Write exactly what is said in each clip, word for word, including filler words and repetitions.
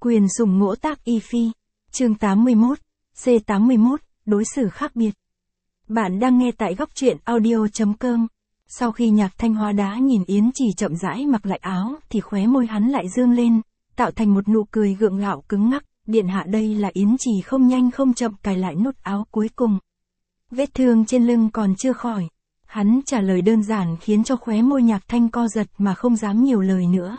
Quyền sủng ngỗ tác y phi. Chương tám mươi mốt. C tám mươi mốt. Đối xử khác biệt. Bạn đang nghe tại góc truyện audio chấm com. Sau khi Nhạc Thanh hóa đá nhìn Yến Trì chậm rãi mặc lại áo thì khóe môi hắn lại dương lên, tạo thành một nụ cười gượng gạo cứng ngắc. Điện hạ, đây là Yến Trì không nhanh không chậm cài lại nút áo cuối cùng. Vết thương trên lưng còn chưa khỏi. Hắn trả lời đơn giản khiến cho khóe môi Nhạc Thanh co giật mà không dám nhiều lời nữa.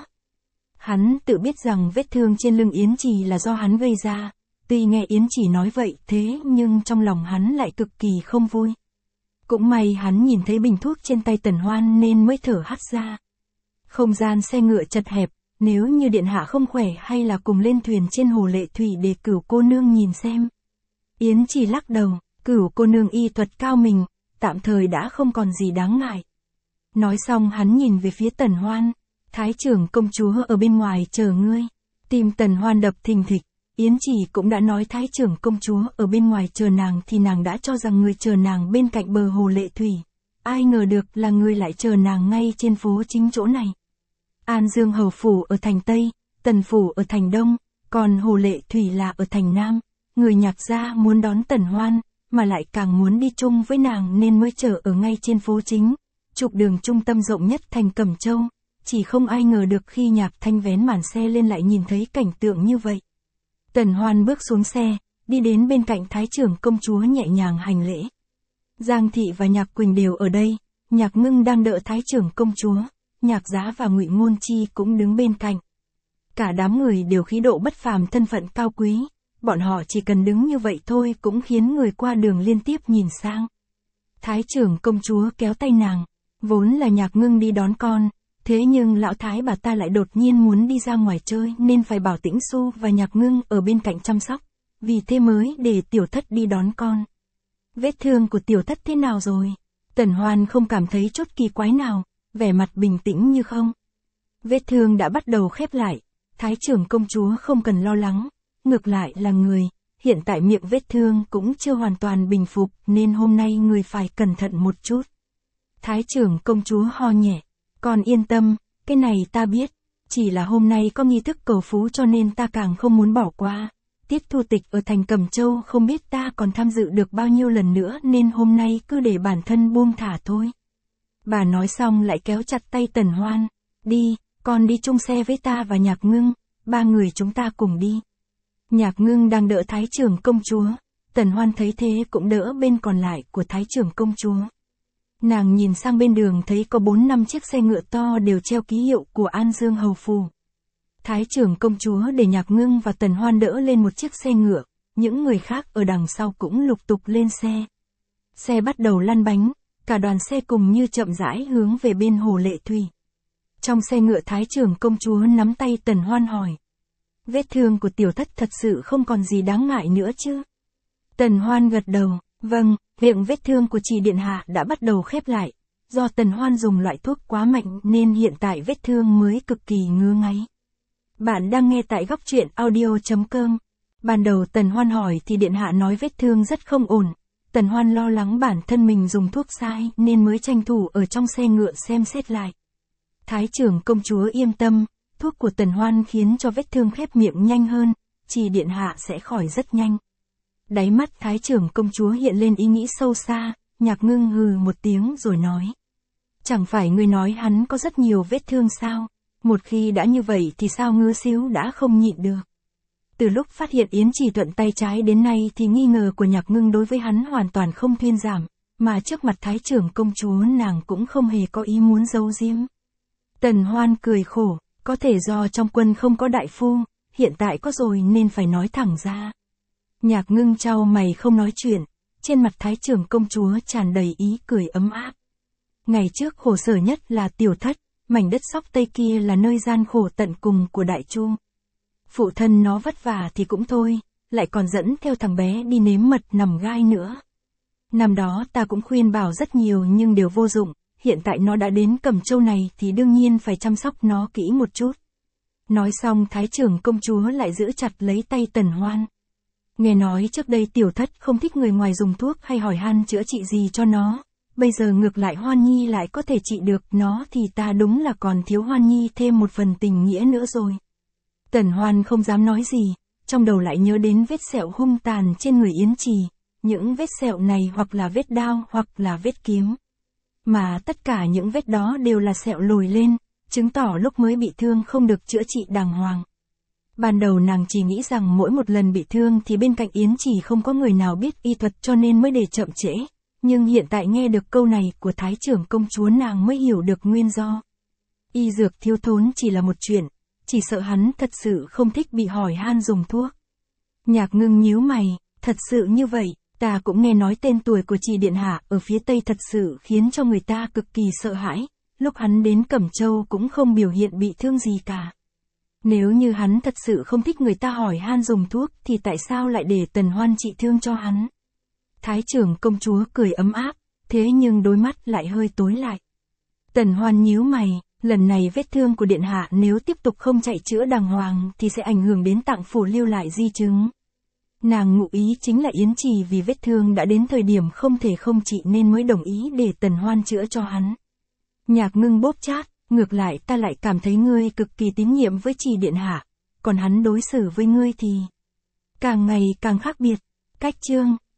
Hắn tự biết rằng vết thương trên lưng Yến Trì là do hắn gây ra. Tuy nghe Yến Trì nói vậy thế nhưng trong lòng hắn lại cực kỳ không vui. Cũng may hắn nhìn thấy bình thuốc trên tay Tần Hoan nên mới thở hắt ra. Không gian xe ngựa chật hẹp, nếu như điện hạ không khỏe hay là cùng lên thuyền trên hồ Lệ Thủy để Cửu cô nương nhìn xem. Yến Trì lắc đầu, Cửu cô nương y thuật cao mình, tạm thời đã không còn gì đáng ngại. Nói xong hắn nhìn về phía Tần Hoan, Thái trưởng công chúa ở bên ngoài chờ ngươi. Tim Tần Hoan đập thình thịch. Yến Trì cũng đã nói Thái trưởng công chúa ở bên ngoài chờ nàng thì nàng đã cho rằng người chờ nàng bên cạnh bờ hồ Lệ Thủy. Ai ngờ được là người lại chờ nàng ngay trên phố chính chỗ này. An Dương hầu phủ ở thành Tây, Tần phủ ở thành Đông, còn hồ Lệ Thủy là ở thành Nam. Người Nhạc gia muốn đón Tần Hoan, mà lại càng muốn đi chung với nàng nên mới chờ ở ngay trên phố chính, trục đường trung tâm rộng nhất thành Cẩm Châu. Chỉ không ai ngờ được khi Nhạc Thanh vén màn xe lên lại nhìn thấy cảnh tượng như vậy. Tần Hoan bước xuống xe, đi đến bên cạnh Thái trưởng công chúa nhẹ nhàng hành lễ. Giang Thị và Nhạc Quỳnh đều ở đây, Nhạc Ngưng đang đợi Thái trưởng công chúa, Nhạc Giá và Ngụy Ngôn Chi cũng đứng bên cạnh. Cả đám người đều khí độ bất phàm, thân phận cao quý, bọn họ chỉ cần đứng như vậy thôi cũng khiến người qua đường liên tiếp nhìn sang. Thái trưởng công chúa kéo tay nàng, vốn là Nhạc Ngưng đi đón con. Thế nhưng lão thái bà ta lại đột nhiên muốn đi ra ngoài chơi nên phải bảo Tĩnh Xu và Nhạc Ngưng ở bên cạnh chăm sóc, vì thế mới để tiểu thất đi đón con. Vết thương của tiểu thất thế nào rồi? Tần Hoan không cảm thấy chút kỳ quái nào, vẻ mặt bình tĩnh như không. Vết thương đã bắt đầu khép lại, Thái trưởng công chúa không cần lo lắng, ngược lại là người, hiện tại miệng vết thương cũng chưa hoàn toàn bình phục nên hôm nay người phải cẩn thận một chút. Thái trưởng công chúa ho nhẹ. Con yên tâm, cái này ta biết, chỉ là hôm nay có nghi thức cầu phú cho nên ta càng không muốn bỏ qua. Tiết Thu Tịch ở thành Cẩm Châu không biết ta còn tham dự được bao nhiêu lần nữa nên hôm nay cứ để bản thân buông thả thôi. Bà nói xong lại kéo chặt tay Tần Hoan, đi, con đi chung xe với ta và Nhạc Ngưng, ba người chúng ta cùng đi. Nhạc Ngưng đang đỡ Thái trưởng công chúa, Tần Hoan thấy thế cũng đỡ bên còn lại của Thái trưởng công chúa. Nàng nhìn sang bên đường thấy có bốn năm chiếc xe ngựa to đều treo ký hiệu của An Dương hầu phủ. Thái trưởng công chúa để Nhạc Ngưng và Tần Hoan đỡ lên một chiếc xe ngựa, những người khác ở đằng sau cũng lục tục lên xe. Xe bắt đầu lăn bánh, cả đoàn xe cùng như chậm rãi hướng về bên hồ Lệ Thủy. Trong xe ngựa Thái trưởng công chúa nắm tay Tần Hoan hỏi. Vết thương của tiểu thất thật sự không còn gì đáng ngại nữa chứ? Tần Hoan gật đầu, vâng. Miệng vết thương của Trì điện hạ đã bắt đầu khép lại, do Tần Hoan dùng loại thuốc quá mạnh nên hiện tại vết thương mới cực kỳ ngứa ngáy. Bạn đang nghe tại góc truyện audio chấm com. Ban đầu Tần Hoan hỏi thì điện hạ nói vết thương rất không ổn. Tần Hoan lo lắng bản thân mình dùng thuốc sai nên mới tranh thủ ở trong xe ngựa xem xét lại. Thái trưởng công chúa yên tâm, thuốc của Tần Hoan khiến cho vết thương khép miệng nhanh hơn, Trì điện hạ sẽ khỏi rất nhanh. Đáy mắt Thái trưởng công chúa hiện lên ý nghĩ sâu xa, Nhạc Ngưng hừ một tiếng rồi nói. Chẳng phải ngươi nói hắn có rất nhiều vết thương sao? Một khi đã như vậy thì sao ngứa xíu đã không nhịn được. Từ lúc phát hiện Yến Trì thuận tay trái đến nay thì nghi ngờ của Nhạc Ngưng đối với hắn hoàn toàn không thuyên giảm, mà trước mặt Thái trưởng công chúa nàng cũng không hề có ý muốn giấu giếm. Tần Hoan cười khổ, có thể do trong quân không có đại phu, hiện tại có rồi nên phải nói thẳng ra. Nhạc Ngưng chau mày không nói chuyện, trên mặt Thái trưởng công chúa tràn đầy ý cười ấm áp. Ngày trước khổ sở nhất là tiểu thất, mảnh đất Sóc Tây kia là nơi gian khổ tận cùng của Đại Chu. Phụ thân nó vất vả thì cũng thôi, lại còn dẫn theo thằng bé đi nếm mật nằm gai nữa. Năm đó ta cũng khuyên bảo rất nhiều nhưng đều vô dụng, hiện tại nó đã đến Cẩm Châu này thì đương nhiên phải chăm sóc nó kỹ một chút. Nói xong Thái trưởng công chúa lại giữ chặt lấy tay Tần Hoan. Nghe nói trước đây tiểu thất không thích người ngoài dùng thuốc hay hỏi han chữa trị gì cho nó, bây giờ ngược lại Hoan Nhi lại có thể trị được nó thì ta đúng là còn thiếu Hoan Nhi thêm một phần tình nghĩa nữa rồi. Tần Hoan không dám nói gì, trong đầu lại nhớ đến vết sẹo hung tàn trên người Yến Trì, những vết sẹo này hoặc là vết đao hoặc là vết kiếm. Mà tất cả những vết đó đều là sẹo lồi lên, chứng tỏ lúc mới bị thương không được chữa trị đàng hoàng. Ban đầu nàng chỉ nghĩ rằng mỗi một lần bị thương thì bên cạnh Yến Trì không có người nào biết y thuật cho nên mới để chậm trễ, nhưng hiện tại nghe được câu này của Thái trưởng công chúa nàng mới hiểu được nguyên do. Y dược thiếu thốn chỉ là một chuyện, chỉ sợ hắn thật sự không thích bị hỏi han dùng thuốc. Nhạc Ngưng nhíu mày, thật sự như vậy, ta cũng nghe nói tên tuổi của Trì điện hạ ở phía Tây thật sự khiến cho người ta cực kỳ sợ hãi, lúc hắn đến Cẩm Châu cũng không biểu hiện bị thương gì cả. Nếu như hắn thật sự không thích người ta hỏi han dùng thuốc thì tại sao lại để Tần Hoan trị thương cho hắn? Thái trưởng công chúa cười ấm áp, thế nhưng đôi mắt lại hơi tối lại. Tần Hoan nhíu mày, lần này vết thương của điện hạ nếu tiếp tục không chạy chữa đàng hoàng thì sẽ ảnh hưởng đến tạng phủ lưu lại di chứng. Nàng ngụ ý chính là Yến Trì vì vết thương đã đến thời điểm không thể không trị nên mới đồng ý để Tần Hoan chữa cho hắn. Nhạc Ngưng bóp chát, ngược lại ta lại cảm thấy ngươi cực kỳ tín nhiệm với Trì điện hạ, còn hắn đối xử với ngươi thì càng ngày càng khác biệt. Cách chương